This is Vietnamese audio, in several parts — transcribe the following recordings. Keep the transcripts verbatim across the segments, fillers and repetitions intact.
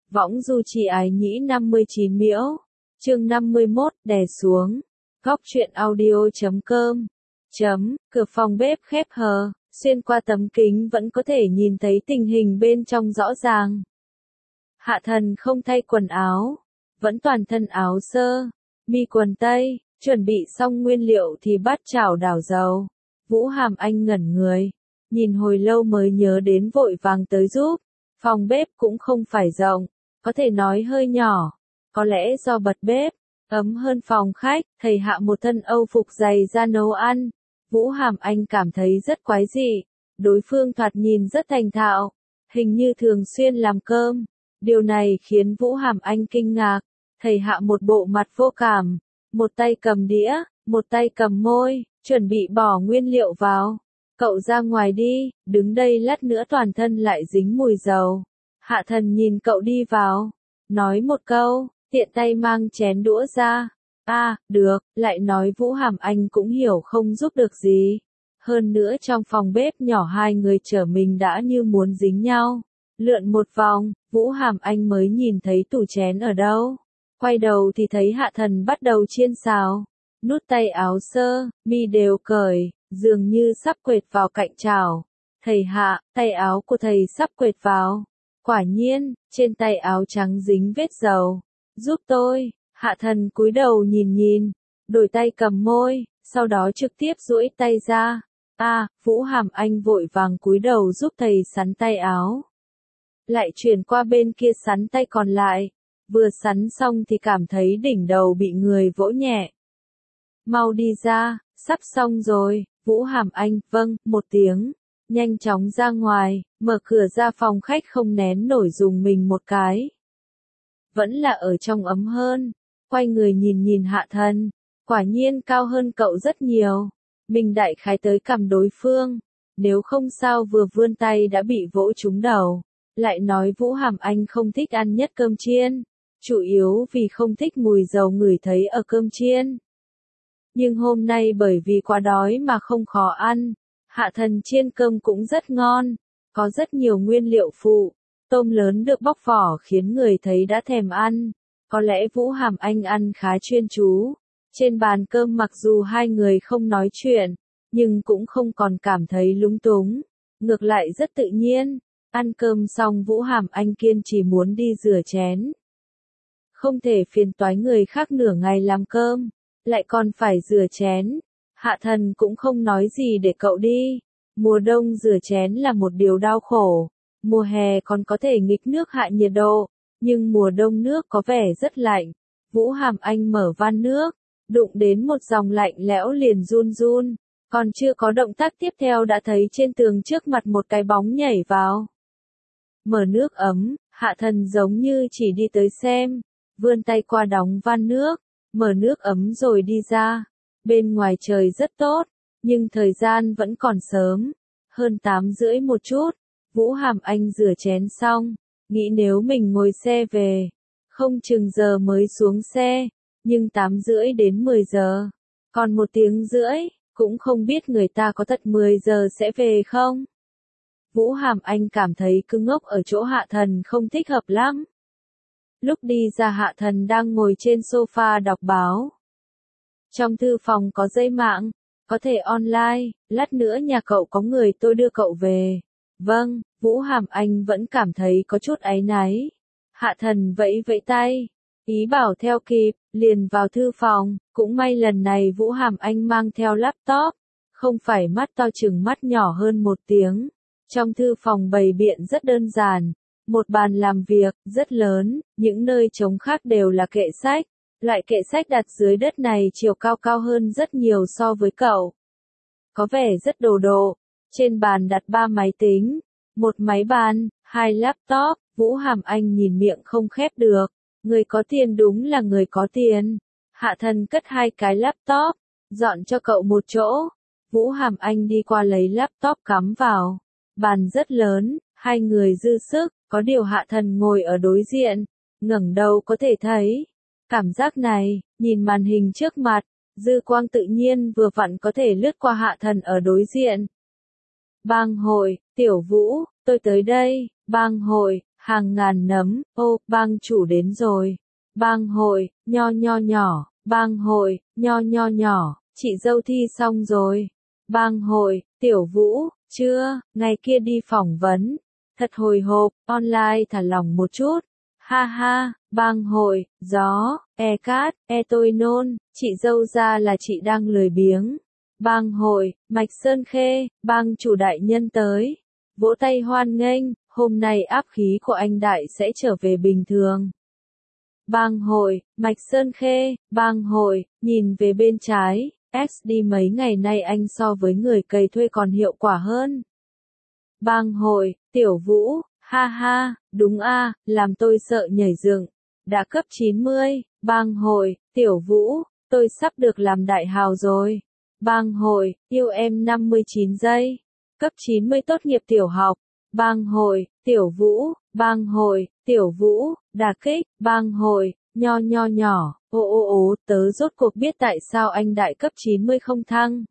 Võng du chi ái nhĩ năm mươi chín miễu. Chương năm mươi mốt, đè xuống. Góc truyện audio chấm com. Chấm, cửa phòng bếp khép hờ, xuyên qua tấm kính vẫn có thể nhìn thấy tình hình bên trong rõ ràng. Hạ Thần không thay quần áo, vẫn toàn thân áo sơ, mi quần tây, chuẩn bị xong nguyên liệu thì bắt chảo đảo dầu. Vũ Hàm Anh ngẩn người, nhìn hồi lâu mới nhớ đến vội vàng tới giúp. Phòng bếp cũng không phải rộng, có thể nói hơi nhỏ, có lẽ do bật bếp ấm hơn phòng khách. Thầy hạ một thân âu phục dày ra nấu ăn. Vũ Hàm Anh cảm thấy rất quái dị, đối phương thoạt nhìn rất thành thạo, hình như thường xuyên làm cơm. Điều này khiến Vũ Hàm Anh kinh ngạc. Thầy hạ một bộ mặt vô cảm, một tay cầm đĩa, một tay cầm môi, chuẩn bị bỏ nguyên liệu vào. Cậu ra ngoài đi, đứng đây lát nữa toàn thân lại dính mùi dầu. Hạ Thần nhìn cậu đi vào, nói một câu, tiện tay mang chén đũa ra. À, được, lại nói Vũ Hàm Anh cũng hiểu không giúp được gì. Hơn nữa trong phòng bếp nhỏ hai người trở mình đã như muốn dính nhau. Lượn một vòng, Vũ Hàm Anh mới nhìn thấy tủ chén ở đâu. Quay đầu thì thấy Hạ Thần bắt đầu chiên xào. Nút tay áo sơ, mi đều cởi, dường như sắp quệt vào cạnh chảo. Thầy hạ, tay áo của thầy sắp quệt vào. Quả nhiên, trên tay áo trắng dính vết dầu. Giúp tôi. Hạ Thần cúi đầu nhìn nhìn, đổi tay cầm môi, sau đó trực tiếp duỗi tay ra. À, Vũ Hàm Anh vội vàng cúi đầu giúp thầy sắn tay áo. Lại chuyển qua bên kia sắn tay còn lại. Vừa sắn xong thì cảm thấy đỉnh đầu bị người vỗ nhẹ. Mau đi ra, sắp xong rồi. Vũ Hàm Anh, vâng, một tiếng. Nhanh chóng ra ngoài, mở cửa ra phòng khách không nén nổi dùng mình một cái. Vẫn là ở trong ấm hơn. Quay người nhìn nhìn Hạ Thần, quả nhiên cao hơn cậu rất nhiều. Mình đại khái tới cằm đối phương, nếu không sao vừa vươn tay đã bị vỗ trúng đầu. Lại nói Vũ Hàm Anh không thích ăn nhất cơm chiên, chủ yếu vì không thích mùi dầu ngửi thấy ở cơm chiên. Nhưng hôm nay bởi vì quá đói mà không khó ăn. Hạ Thần chiên cơm cũng rất ngon, có rất nhiều nguyên liệu phụ. Tôm lớn được bóc vỏ khiến người thấy đã thèm ăn. Có lẽ Vũ Hàm Anh ăn khá chuyên chú. Trên bàn cơm mặc dù hai người không nói chuyện, nhưng cũng không còn cảm thấy lúng túng. Ngược lại rất tự nhiên. Ăn cơm xong Vũ Hàm Anh kiên trì muốn đi rửa chén. Không thể phiền toái người khác nửa ngày làm cơm, lại còn phải rửa chén. Hạ Thần cũng không nói gì để cậu đi. Mùa đông rửa chén là một điều đau khổ. Mùa hè còn có thể nghịch nước hạ nhiệt độ, nhưng mùa đông nước có vẻ rất lạnh. Vũ Hàm Anh mở van nước, đụng đến một dòng lạnh lẽo liền run run. Còn chưa có động tác tiếp theo đã thấy trên tường trước mặt một cái bóng nhảy vào. Mở nước ấm, Hạ Thần giống như chỉ đi tới xem, vươn tay qua đóng van nước, mở nước ấm rồi đi ra. Bên ngoài trời rất tốt, nhưng thời gian vẫn còn sớm, hơn tám rưỡi một chút. Vũ Hàm Anh rửa chén xong, nghĩ nếu mình ngồi xe về, không chừng giờ mới xuống xe, nhưng tám rưỡi đến mười giờ, còn một tiếng rưỡi, cũng không biết người ta có thật mười giờ sẽ về không. Vũ Hàm Anh cảm thấy cứ ngốc ở chỗ Hạ Thần không thích hợp lắm. Lúc đi ra Hạ Thần đang ngồi trên sofa đọc báo. Trong thư phòng có dây mạng, có thể online, lát nữa nhà cậu có người tôi đưa cậu về. Vâng, Vũ Hàm Anh vẫn cảm thấy có chút áy náy. Hạ Thần vẫy vẫy tay, ý bảo theo kịp, liền vào thư phòng. Cũng may lần này Vũ Hàm Anh mang theo laptop, không phải mắt to chừng mắt nhỏ hơn một tiếng. Trong thư phòng bày biện rất đơn giản, một bàn làm việc, rất lớn, những nơi trống khác đều là kệ sách. Loại kệ sách đặt dưới đất này chiều cao cao hơn rất nhiều so với cậu. Có vẻ rất đồ độ. Trên bàn đặt ba máy tính, một máy bàn, hai laptop. Vũ Hàm Anh nhìn miệng không khép được. Người có tiền đúng là người có tiền. Hạ Thần cất hai cái laptop, dọn cho cậu một chỗ. Vũ Hàm Anh đi qua lấy laptop cắm vào. Bàn rất lớn, hai người dư sức, có điều Hạ Thần ngồi ở đối diện, ngẩng đầu có thể thấy. Cảm giác này, nhìn màn hình trước mặt, dư quang tự nhiên vừa vặn có thể lướt qua Hạ Thần ở đối diện. Bang hội, Tiểu Vũ, tôi tới đây. Bang hội, hàng ngàn nấm, ô, bang chủ đến rồi. Bang hội, nho nho nhỏ, bang hội, nho nho nhỏ, chị dâu thi xong rồi. Bang hội, tiểu vũ, chưa, ngày kia đi phỏng vấn. Thật hồi hộp, online thả lỏng một chút. Ha ha, bang hội, gió, e cát, e tôi nôn, chị dâu ra là chị đang lười biếng. Bang hội, Mạch Sơn Khê, bang chủ đại nhân tới. Vỗ tay hoan nghênh, hôm nay áp khí của anh đại sẽ trở về bình thường. Bang hội, Mạch Sơn Khê, bang hội, nhìn về bên trái, ét đê mấy ngày nay anh so với người cày thuê còn hiệu quả hơn. Bang hội, tiểu vũ, ha ha, đúng a, làm tôi sợ nhảy dựng. Đã cấp chín mươi, bang hội, tiểu vũ, tôi sắp được làm đại hào rồi. Bang hội, yêu em năm mươi chín giây. Cấp chín mươi tốt nghiệp tiểu học. Bang hội, tiểu vũ, bang hội, tiểu vũ, đả kích, bang hội, nho nho nhỏ, ô ô ô, tớ rốt cuộc biết tại sao anh đại cấp chín mươi không thăng.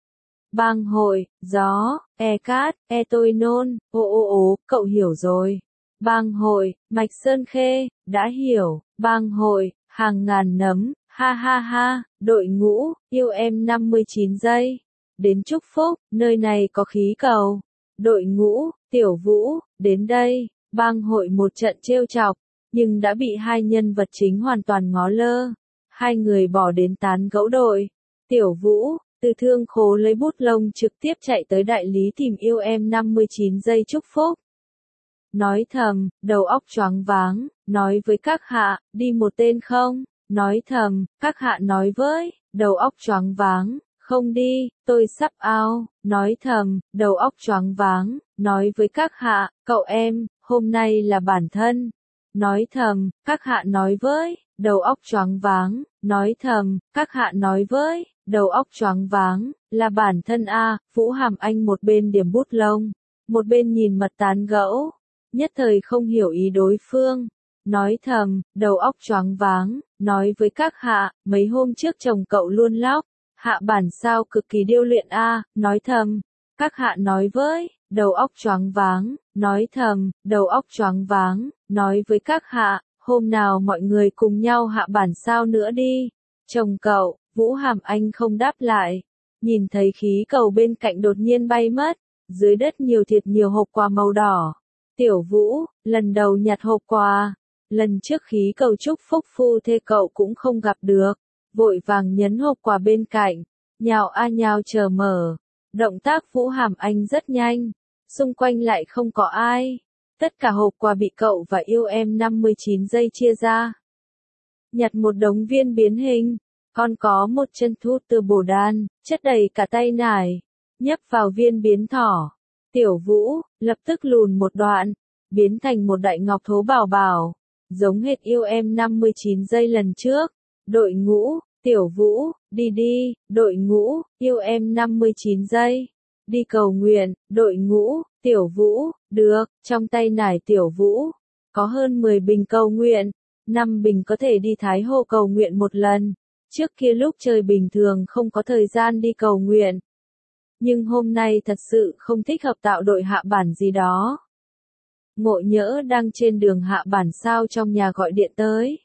Bang hội, gió, e cát, e tôi nôn, ô ô ô, cậu hiểu rồi. Bang hội, Mạch Sơn Khê, đã hiểu. Bang hội, hàng ngàn nấm, ha ha ha, đội ngũ, yêu em năm mươi chín giây. Đến chúc phúc, nơi này có khí cầu. Đội ngũ, tiểu vũ, đến đây. Bang hội một trận trêu chọc, nhưng đã bị hai nhân vật chính hoàn toàn ngó lơ. Hai người bỏ đến tán gẫu đội. Tiểu vũ, từ thương khố lấy bút lông trực tiếp chạy tới đại lý tìm yêu em năm mươi chín giây chúc phúc. Nói thầm, đầu óc choáng váng, nói với các hạ, đi một tên không? Nói thầm, các hạ nói với, đầu óc choáng váng, không đi, tôi sắp ao. Nói thầm, đầu óc choáng váng, nói với các hạ, cậu em, hôm nay là bản thân. Nói thầm, các hạ nói với, đầu óc choáng váng, nói thầm, các hạ nói với, đầu óc choáng váng, là bản thân a. Vũ Hàm Anh một bên điểm bút lông, một bên nhìn mật tán gẫu, nhất thời không hiểu ý đối phương. Nói thầm, đầu óc choáng váng, nói với các hạ, mấy hôm trước chồng cậu luôn lóc, hạ bản sao cực kỳ điêu luyện a. Nói thầm, các hạ nói với, đầu óc choáng váng, nói thầm, đầu óc choáng váng, nói với các hạ, hôm nào mọi người cùng nhau hạ bản sao nữa đi. Chồng cậu, Vũ Hàm Anh không đáp lại, nhìn thấy khí cầu bên cạnh đột nhiên bay mất, dưới đất nhiều thiệt nhiều hộp quà màu đỏ. Tiểu Vũ, lần đầu nhặt hộp quà, lần trước khí cầu chúc phúc phu thê cậu cũng không gặp được, vội vàng nhấn hộp quà bên cạnh, nhào a nhào chờ mở. Động tác Vũ Hàm Anh rất nhanh, xung quanh lại không có ai. Tất cả hộp quà bị cậu và yêu em năm mươi chín giây chia ra. Nhặt một đống viên biến hình, còn có một chân thút từ bồ đan, chất đầy cả tay nải, nhấp vào viên biến thỏ. Tiểu Vũ, lập tức lùn một đoạn, biến thành một đại ngọc thố bảo bảo, giống hệt yêu em năm mươi chín giây lần trước. Đội ngũ, Tiểu Vũ, đi đi, đội ngũ, yêu em năm mươi chín giây. Đi cầu nguyện, đội ngũ, Tiểu Vũ, được, trong tay nải Tiểu Vũ, có hơn mười bình cầu nguyện, năm bình có thể đi Thái Hồ cầu nguyện một lần. Trước kia lúc trời bình thường không có thời gian đi cầu nguyện. Nhưng hôm nay thật sự không thích hợp tạo đội hạ bản gì đó. Ngộ nhỡ đang trên đường hạ bản sao trong nhà gọi điện tới.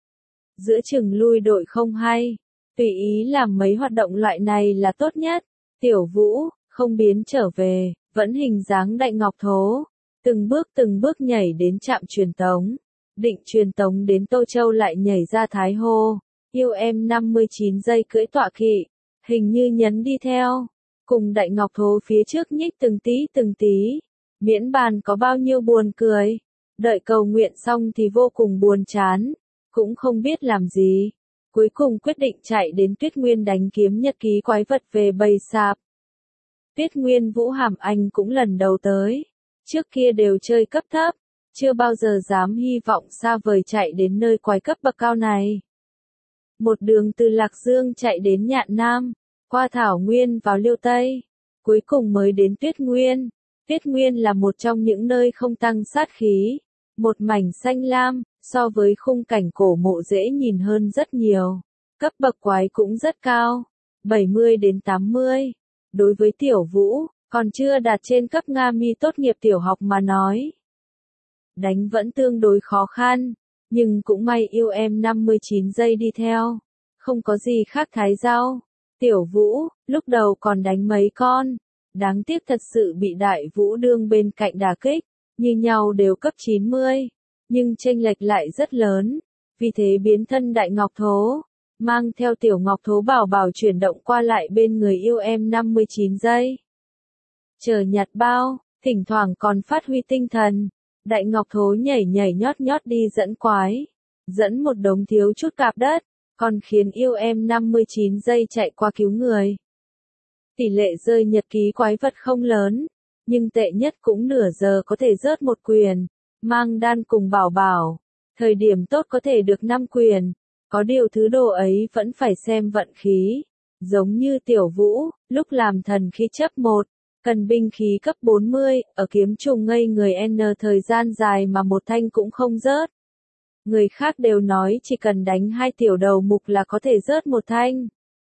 Giữa chừng lui đội không hay, tùy ý làm mấy hoạt động loại này là tốt nhất. Tiểu Vũ, không biến trở về, vẫn hình dáng đại ngọc thố, từng bước từng bước nhảy đến trạm truyền tống, định truyền tống đến Tô Châu lại nhảy ra Thái Hồ. Yêu em năm mươi chín giây cưỡi tọa kỵ, hình như nhấn đi theo, cùng đại ngọc thố phía trước nhích từng tí từng tí, miễn bàn có bao nhiêu buồn cười. Đợi cầu nguyện xong thì vô cùng buồn chán, cũng không biết làm gì. Cuối cùng quyết định chạy đến Tuyết Nguyên đánh kiếm nhật ký quái vật về bầy sạp. Tuyết Nguyên Vũ Hàm Anh cũng lần đầu tới, trước kia đều chơi cấp thấp, chưa bao giờ dám hy vọng xa vời chạy đến nơi quái cấp bậc cao này. Một đường từ Lạc Dương chạy đến Nhạn Nam, qua Thảo Nguyên vào Liêu Tây, cuối cùng mới đến Tuyết Nguyên. Tuyết Nguyên là một trong những nơi không tăng sát khí, một mảnh xanh lam, so với khung cảnh cổ mộ dễ nhìn hơn rất nhiều. Cấp bậc quái cũng rất cao, bảy mươi đến tám mươi. Đối với Tiểu Vũ, còn chưa đạt trên cấp Nga mi tốt nghiệp tiểu học mà nói. đánh vẫn tương đối khó khăn, nhưng cũng may yêu em năm mươi chín giây đi theo, không có gì khác thái rau. Tiểu Vũ, lúc đầu còn đánh mấy con, đáng tiếc thật sự bị Đại Vũ Đương bên cạnh đả kích, như nhau đều cấp chín mươi, nhưng chênh lệch lại rất lớn, vì thế biến thân Đại Ngọc Thố, mang theo Tiểu Ngọc Thố bảo bảo chuyển động qua lại bên người yêu em năm mươi chín giây. Chờ nhặt bao, thỉnh thoảng còn phát huy tinh thần, Đại Ngọc Thố nhảy nhảy nhót nhót đi dẫn quái, dẫn một đống thiếu chút cạp đất, còn khiến yêu em năm mươi chín giây chạy qua cứu người. Tỷ lệ rơi nhật ký quái vật không lớn, nhưng tệ nhất cũng nửa giờ có thể rớt một quyền, mang đan cùng bảo bảo, thời điểm tốt có thể được năm quyền, có điều thứ đồ ấy vẫn phải xem vận khí, giống như Tiểu Vũ, lúc làm thần khí chấp một, cần binh khí cấp bốn mươi, ở kiếm trùng ngây người N thời gian dài mà một thanh cũng không rớt. Người khác đều nói chỉ cần đánh hai tiểu đầu mục là có thể rớt một thanh.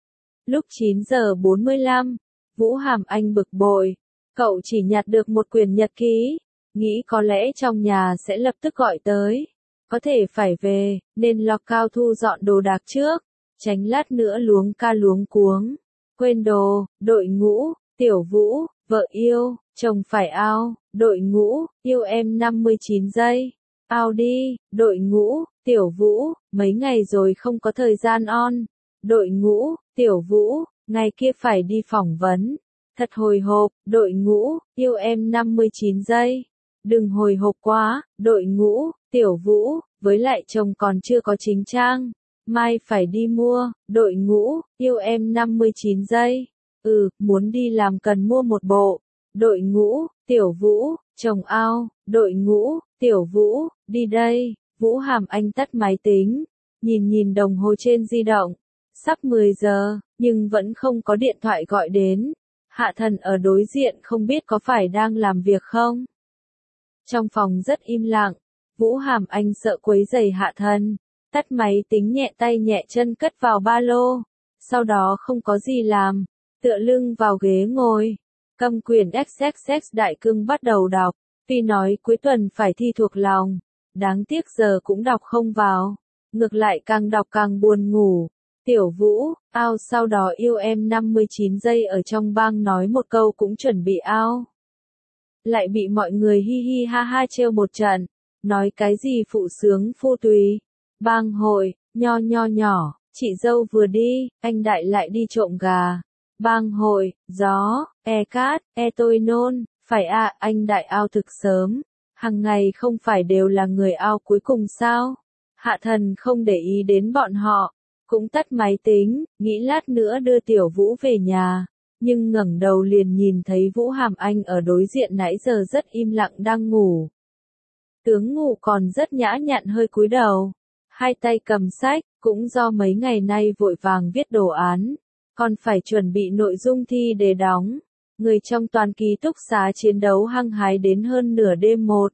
Lúc chín giờ bốn mươi lăm, Vũ Hàm Anh bực bội, cậu chỉ nhặt được một quyển nhật ký, nghĩ có lẽ trong nhà sẽ lập tức gọi tới, có thể phải về, nên lo cao thu dọn đồ đạc trước, tránh lát nữa luống ca luống cuống, quên đồ, đội ngũ, Tiểu Vũ, vợ yêu, chồng phải ao, đội ngũ, yêu em năm mươi chín giây. Ao đi, đội ngũ, Tiểu Vũ, mấy ngày rồi không có thời gian on. Đội ngũ, Tiểu Vũ, ngày kia phải đi phỏng vấn. Thật hồi hộp, đội ngũ, yêu em năm mươi chín giây. Đừng hồi hộp quá, đội ngũ, Tiểu Vũ, với lại chồng còn chưa có chính trang. Mai phải đi mua, đội ngũ, yêu em năm mươi chín giây. Ừ, muốn đi làm cần mua một bộ. Đội ngũ, Tiểu Vũ, chồng ao, đội ngũ, Tiểu Vũ, đi đây. Vũ Hàm Anh tắt máy tính, nhìn nhìn đồng hồ trên di động. Sắp mười giờ, nhưng vẫn không có điện thoại gọi đến. Hạ Thần ở đối diện không biết có phải đang làm việc không. Trong phòng rất im lặng, Vũ Hàm Anh sợ quấy rầy Hạ Thần, tắt máy tính nhẹ tay nhẹ chân cất vào ba lô. Sau đó không có gì làm, tựa lưng vào ghế ngồi, cầm quyển ích ích ích Đại Cương bắt đầu đọc. Tuy nói cuối tuần phải thi thuộc lòng, đáng tiếc giờ cũng đọc không vào, ngược lại càng đọc càng buồn ngủ. Tiểu Vũ, ao sau đó yêu em năm mươi chín giây ở trong bang nói một câu cũng chuẩn bị ao. Lại bị mọi người hi hi ha ha trêu một trận, nói cái gì phụ sướng phu tùy. Bang hội, nho nho nhỏ, chị dâu vừa đi, anh đại lại đi trộm gà. Bang hội, gió, e cát, e tôi nôn, phải à, anh đại ao thực sớm, hàng ngày không phải đều là người ao cuối cùng sao? Hạ Thần không để ý đến bọn họ, cũng tắt máy tính, nghĩ lát nữa đưa Tiểu Vũ về nhà, nhưng ngẩng đầu liền nhìn thấy Vũ Hàm Anh ở đối diện nãy giờ rất im lặng đang ngủ. Tướng ngủ còn rất nhã nhặn hơi cúi đầu, hai tay cầm sách, cũng do mấy ngày nay vội vàng viết đồ án, còn phải chuẩn bị nội dung thi để đóng. Người trong toàn ký túc xá chiến đấu hăng hái đến hơn nửa đêm một,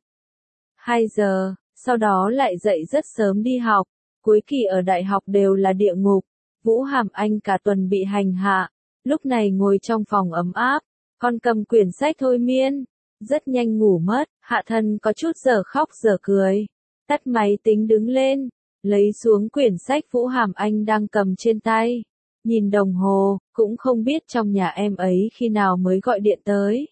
hai giờ, sau đó lại dậy rất sớm đi học, cuối kỳ ở đại học đều là địa ngục. Vũ Hàm Anh cả tuần bị hành hạ, lúc này ngồi trong phòng ấm áp, còn cầm quyển sách thôi miên, rất nhanh ngủ mất. Hạ Thần có chút giờ khóc giờ cười, tắt máy tính đứng lên, lấy xuống quyển sách Vũ Hàm Anh đang cầm trên tay. Nhìn đồng hồ, cũng không biết trong nhà em ấy khi nào mới gọi điện tới.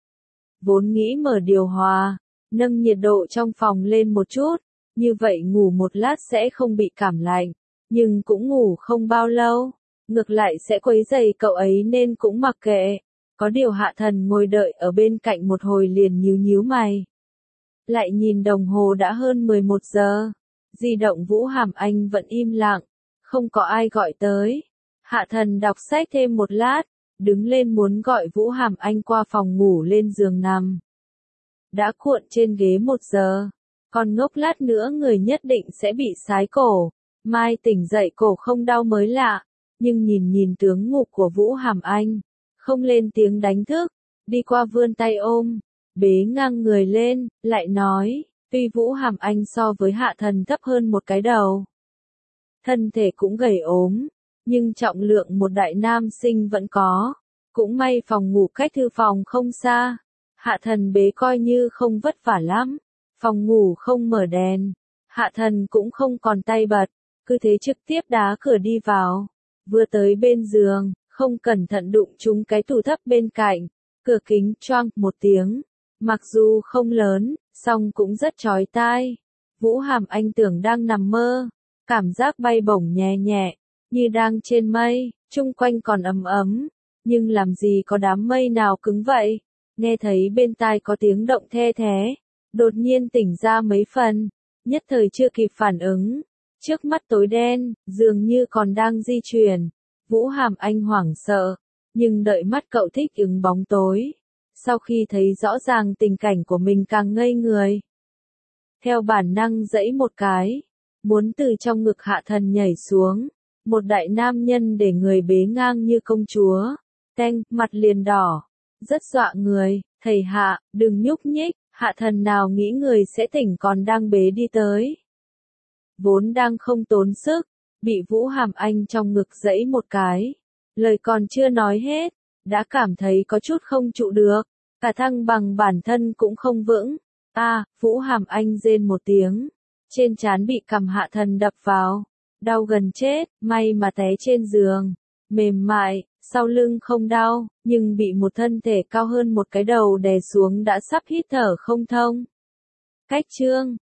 Vốn nghĩ mở điều hòa, nâng nhiệt độ trong phòng lên một chút, như vậy ngủ một lát sẽ không bị cảm lạnh, nhưng cũng ngủ không bao lâu, ngược lại sẽ quấy rầy cậu ấy nên cũng mặc kệ. Có điều Hạ Thần ngồi đợi ở bên cạnh một hồi liền nhíu nhíu mày. Lại nhìn đồng hồ đã hơn mười một giờ, di động Vũ Hàm Anh vẫn im lặng, không có ai gọi tới. Hạ Thần đọc sách thêm một lát, đứng lên muốn gọi Vũ Hàm Anh qua phòng ngủ lên giường nằm. Đã cuộn trên ghế một giờ, còn ngốc lát nữa người nhất định sẽ bị sái cổ, mai tỉnh dậy cổ không đau mới lạ, nhưng nhìn nhìn tướng ngủ của Vũ Hàm Anh, không lên tiếng đánh thức, đi qua vươn tay ôm, bế ngang người lên, lại nói, tuy Vũ Hàm Anh so với Hạ Thần thấp hơn một cái đầu, thân thể cũng gầy ốm, nhưng trọng lượng một đại nam sinh vẫn có, cũng may phòng ngủ cách thư phòng không xa, Hạ Thần bế coi như không vất vả lắm, Phòng ngủ không mở đèn, Hạ Thần cũng không còn tay bật, cứ thế trực tiếp đá cửa đi vào. Vừa tới bên giường, không cẩn thận đụng trúng cái tủ thấp bên cạnh, cửa kính choang một tiếng. Mặc dù không lớn, song cũng rất chói tai. Vũ Hàm Anh tưởng đang nằm mơ, cảm giác bay bổng nhẹ nhẹ, như đang trên mây, chung quanh còn ấm ấm, nhưng làm gì có đám mây nào cứng vậy. Nghe thấy bên tai có tiếng động the thé, đột nhiên tỉnh ra mấy phần, nhất thời chưa kịp phản ứng. Trước mắt tối đen, dường như còn đang di chuyển. Vũ Hàm Anh hoảng sợ, nhưng đợi mắt cậu thích ứng bóng tối. Sau khi thấy rõ ràng tình cảnh của mình càng ngây người. Theo bản năng giãy một cái, muốn từ trong ngực Hạ Thần nhảy xuống. Một đại nam nhân để người bế ngang như công chúa. Teng, mặt liền đỏ. Rất dọa người, thầy Hạ, đừng nhúc nhích. Hạ Thần nào nghĩ người sẽ tỉnh còn đang bế đi tới. Vốn đang không tốn sức, bị Vũ Hàm Anh trong ngực giãy một cái. Lời còn chưa nói hết, đã cảm thấy có chút không trụ được. Cả thăng bằng bản thân cũng không vững. A, à, Vũ Hàm Anh rên một tiếng. Trên trán bị cằm Hạ Thần đập vào. Đau gần chết, may mà té trên giường. Mềm mại, sau lưng không đau, nhưng bị một thân thể cao hơn một cái đầu đè xuống đã sắp hít thở không thông. Cách chương